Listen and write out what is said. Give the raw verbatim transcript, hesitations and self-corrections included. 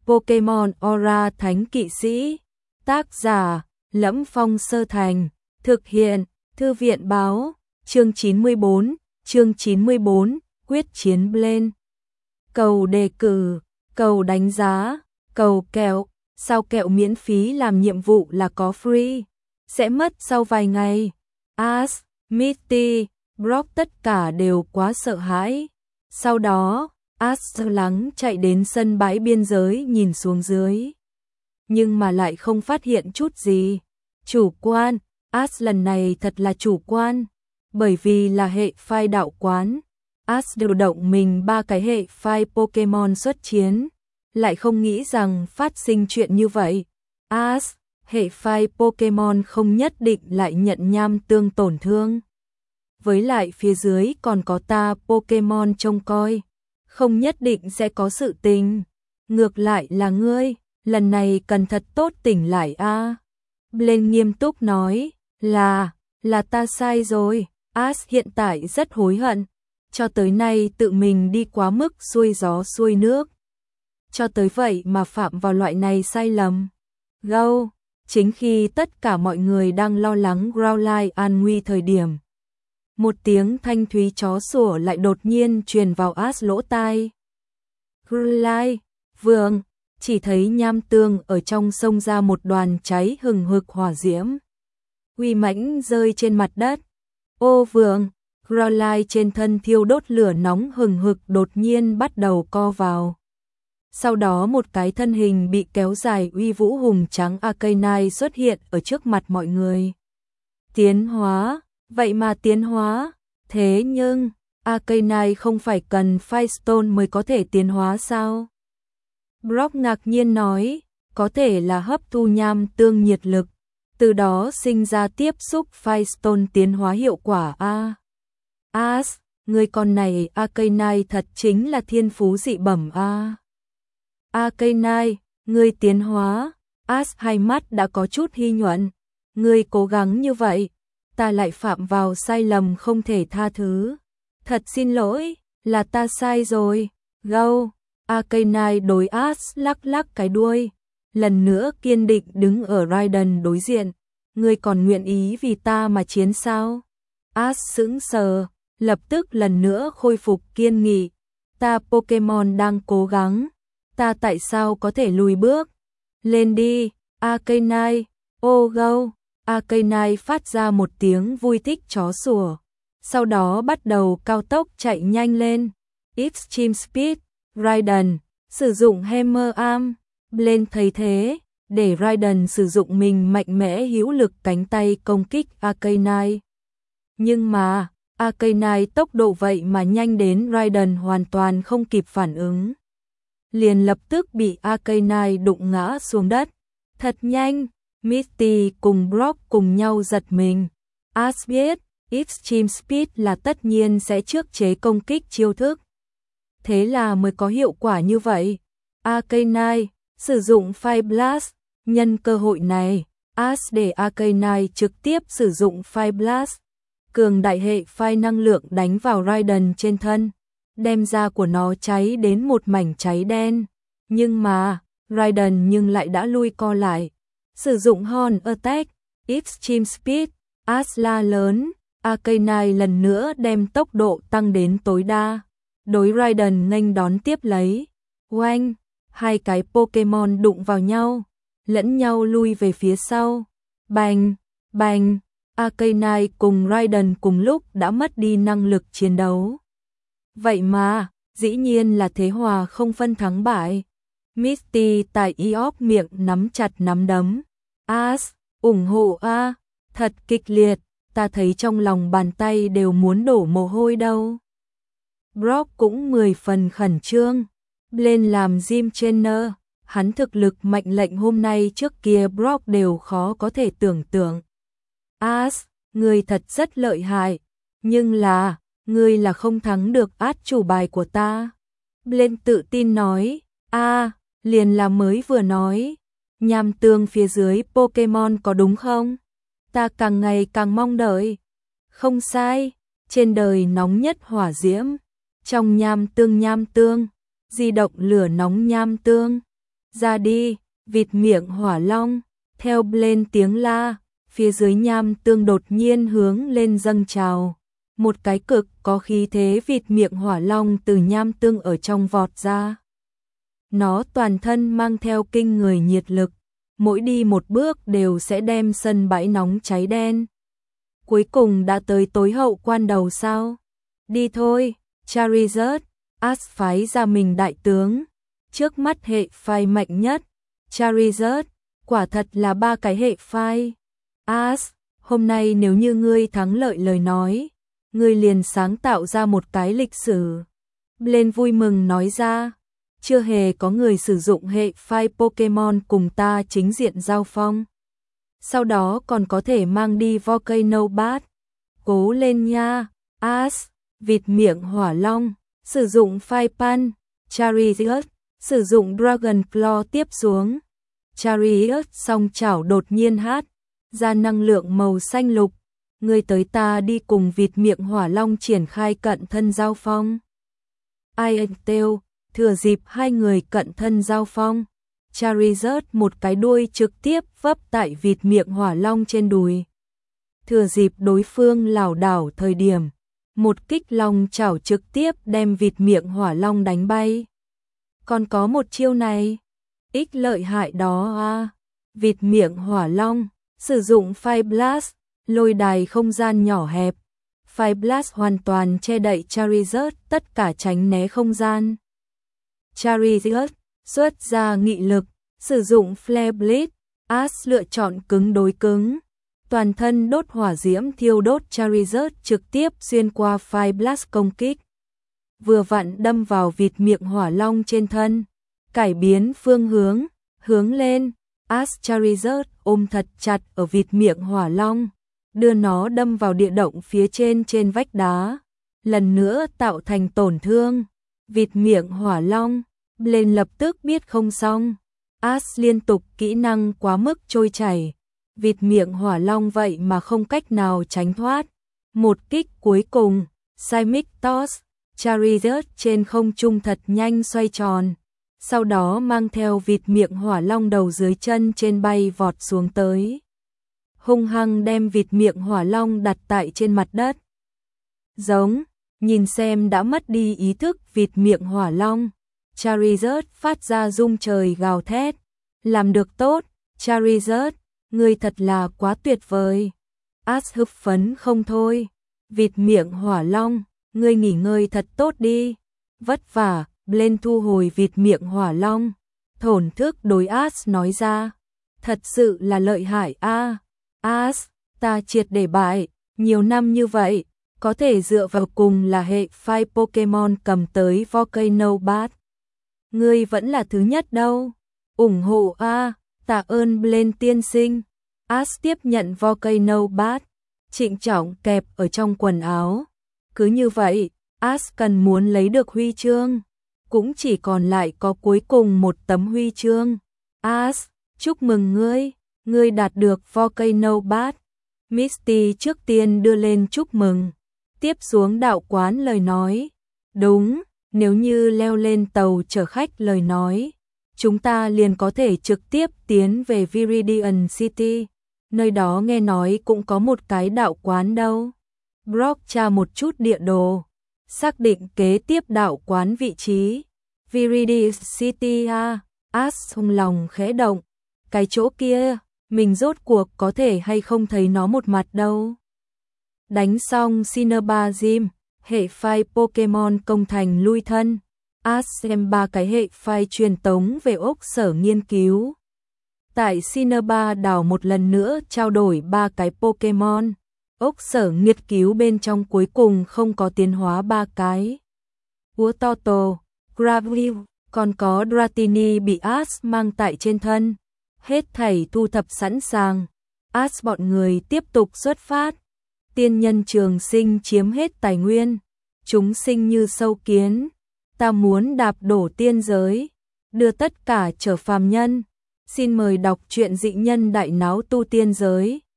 Pokemon Aura Thánh Kỵ Sĩ. Tác giả: Lẫm Phong Sơ Thành. Thực hiện: Thư viện báo. Chương chín mươi bốn, chương chín mươi bốn, quyết chiến Blaine. Cầu đề cử, cầu đánh giá, cầu kẹo, sao kẹo miễn phí làm nhiệm vụ là có free, sẽ mất sau vài ngày. Ash, Misty, Brock tất cả đều quá sợ hãi. Sau đó, Ash lắng chạy đến sân bãi biên giới nhìn xuống dưới. Nhưng mà lại không phát hiện chút gì. Chủ quan, Ash lần này thật là chủ quan. Bởi vì là hệ phai đạo quán, Ash điều động mình ba cái hệ phai Pokemon xuất chiến, lại không nghĩ rằng phát sinh chuyện như vậy. Ash, hệ phai Pokemon không nhất định lại nhận nham tương tổn thương. Với lại phía dưới còn có ta Pokemon trông coi, không nhất định sẽ có sự tình. Ngược lại là ngươi, lần này cần thật tốt tỉnh lại a. À. Blaine nghiêm túc nói, là, là ta sai rồi. Ash hiện tại rất hối hận, cho tới nay tự mình đi quá mức xuôi gió xuôi nước. Cho tới vậy mà phạm vào loại này sai lầm. Go, chính khi tất cả mọi người đang lo lắng Growlithe an nguy thời điểm. Một tiếng thanh thúy chó sủa lại đột nhiên truyền vào Ash lỗ tai. Growlithe, vượng, chỉ thấy nham tương ở trong sông ra một đoàn cháy hừng hực hỏa diễm. Uy mãnh rơi trên mặt đất. Ô vượng, Growlithe trên thân thiêu đốt lửa nóng hừng hực đột nhiên bắt đầu co vào. Sau đó một cái thân hình bị kéo dài uy vũ hùng tráng Arcanine xuất hiện ở trước mặt mọi người. Tiến hóa, vậy mà tiến hóa, thế nhưng Arcanine không phải cần Firestone mới có thể tiến hóa sao? Brock ngạc nhiên nói, có thể là hấp thu nham tương nhiệt lực, từ đó sinh ra tiếp xúc Firestone tiến hóa hiệu quả a. Ash, người con này Arcanine thật chính là thiên phú dị bẩm a. Arcanine, người tiến hóa. Ash hai mắt đã có chút hy nhuận. Người cố gắng như vậy, ta lại phạm vào sai lầm không thể tha thứ. Thật xin lỗi, là ta sai rồi. Go. Arcanine đối Ash lắc lắc cái đuôi, lần nữa kiên định đứng ở Raiden đối diện. Ngươi còn nguyện ý vì ta mà chiến sao? Ash sững sờ, lập tức lần nữa khôi phục kiên nghị. Ta Pokemon đang cố gắng, ta tại sao có thể lùi bước? Lên đi, Arcanine, oh go. Arcanine phát ra một tiếng vui thích chó sủa, sau đó bắt đầu cao tốc chạy nhanh lên. Extreme Speed, Raiden, sử dụng Hammer Arm. Blaine thấy thế, để Raiden sử dụng mình mạnh mẽ hữu lực cánh tay công kích Arcanine. Nhưng mà, Arcanine tốc độ vậy mà nhanh đến Raiden hoàn toàn không kịp phản ứng. Liền lập tức bị Arcanine đụng ngã xuống đất. Thật nhanh, Misty cùng Brock cùng nhau giật mình. Ash biết, Extreme Speed là tất nhiên sẽ trước chế công kích chiêu thức. Thế là mới có hiệu quả như vậy. Arcanine sử dụng Fire Blast, nhân cơ hội này, Ash để Arcanine trực tiếp sử dụng Fire Blast, cường đại hệ Fire năng lượng đánh vào Raiden trên thân, đem da của nó cháy đến một mảnh cháy đen. Nhưng mà, Raiden nhưng lại đã lui co lại, sử dụng Horn Attack, Extreme Speed, Ash la lớn, Arcanine lần nữa đem tốc độ tăng đến tối đa. Đối Raiden nghênh đón tiếp lấy. Oanh, hai cái Pokemon đụng vào nhau, lẫn nhau lui về phía sau. Bành, bành, Arcanine cùng Raiden cùng lúc đã mất đi năng lực chiến đấu. Vậy mà, dĩ nhiên là thế hòa không phân thắng bại. Misty tại Eop miệng nắm chặt nắm đấm. Ash, ủng hộ a, thật kịch liệt, ta thấy trong lòng bàn tay đều muốn đổ mồ hôi đâu. Brock cũng mười phần khẩn trương. Blaine làm gym trainer, hắn thực lực mạnh lệnh hôm nay trước kia Brock đều khó có thể tưởng tượng. Ash, ngươi thật rất lợi hại, nhưng là, ngươi là không thắng được át chủ bài của ta. Blaine tự tin nói, a, liền là mới vừa nói, nham tương phía dưới Pokemon có đúng không? Ta càng ngày càng mong đợi. Không sai, trên đời nóng nhất hỏa diễm, trong nham tương nham tương, di động lửa nóng nham tương, Ra đi, vịt miệng hỏa long, theo lên tiếng la, phía dưới nham tương đột nhiên hướng lên dâng trào. Một cái cực có khí thế vịt miệng hỏa long từ nham tương ở trong vọt ra. Nó toàn thân mang theo kinh người nhiệt lực, mỗi đi một bước đều sẽ đem sân bãi nóng cháy đen. Cuối cùng đã tới tối hậu quan đầu sao? Đi thôi, Charizard, Ash phái ra mình đại tướng. Trước mắt hệ phái mạnh nhất, Charizard, quả thật là ba cái hệ phái. Ash, hôm nay nếu như ngươi thắng lợi lời nói, ngươi liền sáng tạo ra một cái lịch sử. Blaine vui mừng nói ra, chưa hề có người sử dụng hệ phái Pokemon cùng ta chính diện giao phong. Sau đó còn có thể mang đi Volcano Bat. Cố lên nha, Ash, vịt miệng hỏa long, sử dụng phái Pan, Charizard, sử dụng Dragon Claw tiếp xuống. Charizard song chảo đột nhiên hát ra năng lượng màu xanh lục, người tới ta đi cùng vịt miệng hỏa long triển khai cận thân giao phong. Iron Tail, thừa dịp hai người cận thân giao phong, Charizard một cái đuôi trực tiếp vấp tại vịt miệng hỏa long trên đùi. Thừa dịp đối phương lảo đảo thời điểm, một kích long chảo trực tiếp đem vịt miệng hỏa long đánh bay. Còn có một chiêu này, ích lợi hại đó à, vịt miệng hỏa long, sử dụng Fire Blast, lôi đài không gian nhỏ hẹp. Fire Blast hoàn toàn che đậy Charizard tất cả tránh né không gian. Charizard xuất ra nghị lực, sử dụng Flare Blade, Ash lựa chọn cứng đối cứng. Toàn thân đốt hỏa diễm thiêu đốt Charizard trực tiếp xuyên qua Fire Blast công kích. Vừa vặn đâm vào vịt miệng hỏa long trên thân, cải biến phương hướng, hướng lên. Ash Charizard ôm thật chặt ở vịt miệng hỏa long, đưa nó đâm vào địa động phía trên trên vách đá, lần nữa tạo thành tổn thương. Vịt miệng hỏa long, Blaine lập tức biết không xong. Ash liên tục kỹ năng quá mức trôi chảy, vịt miệng hỏa long vậy mà không cách nào tránh thoát. Một kích cuối cùng, Seismic Toss, Charizard trên không trung thật nhanh xoay tròn, sau đó mang theo vịt miệng hỏa long đầu dưới chân trên bay vọt xuống tới. Hung hăng đem vịt miệng hỏa long đặt tại trên mặt đất. Giống, nhìn xem đã mất đi ý thức vịt miệng hỏa long, Charizard phát ra rung trời gào thét. Làm được tốt, Charizard, ngươi thật là quá tuyệt vời. Ash hưng phấn không thôi. Vịt miệng hỏa long, ngươi nghỉ ngơi thật tốt đi. Vất vả, Blaine thu hồi vịt miệng hỏa long. Thổn thức đối Ash nói ra. Thật sự là lợi hại a. À. Ash, ta triệt để bại, nhiều năm như vậy, có thể dựa vào cùng là hệ phái Pokemon cầm tới Volcano Bat. Ngươi vẫn là thứ nhất đâu. Ủng hộ a, à, tạ ơn Blaine tiên sinh. Ash tiếp nhận Volcano Bat, trịnh trọng kẹp ở trong quần áo. Cứ như vậy, Ash cần muốn lấy được huy chương, cũng chỉ còn lại có cuối cùng một tấm huy chương. Ash, chúc mừng ngươi, ngươi đạt được Volcano Bat. Misty trước tiên đưa lên chúc mừng, tiếp xuống đạo quán lời nói. Đúng, nếu như leo lên tàu chở khách lời nói, chúng ta liền có thể trực tiếp tiến về Viridian City, nơi đó nghe nói cũng có một cái đạo quán đâu. Brock tra một chút địa đồ, xác định kế tiếp đạo quán vị trí. Viridian City à, Ash trong lòng khẽ động, cái chỗ kia, mình rốt cuộc có thể hay không thấy nó một mặt đâu. Đánh xong Cinnabar Gym, hệ phái Pokemon công thành lui thân. Ash xem ba cái hệ phái truyền tống về ốc sở nghiên cứu. Tại Cinnabar đảo một lần nữa trao đổi ba cái Pokemon. Ốc sở nghiên cứu bên trong cuối cùng không có tiến hóa ba cái. Uototo, Graville, còn có Dratini bị Ash mang tại trên thân. Hết thảy thu thập sẵn sàng. Ash bọn người tiếp tục xuất phát. Tiên nhân trường sinh chiếm hết tài nguyên. Chúng sinh như sâu kiến. Ta muốn đạp đổ tiên giới, đưa tất cả trở phàm nhân. Xin mời đọc truyện dị nhân đại náo tu tiên giới.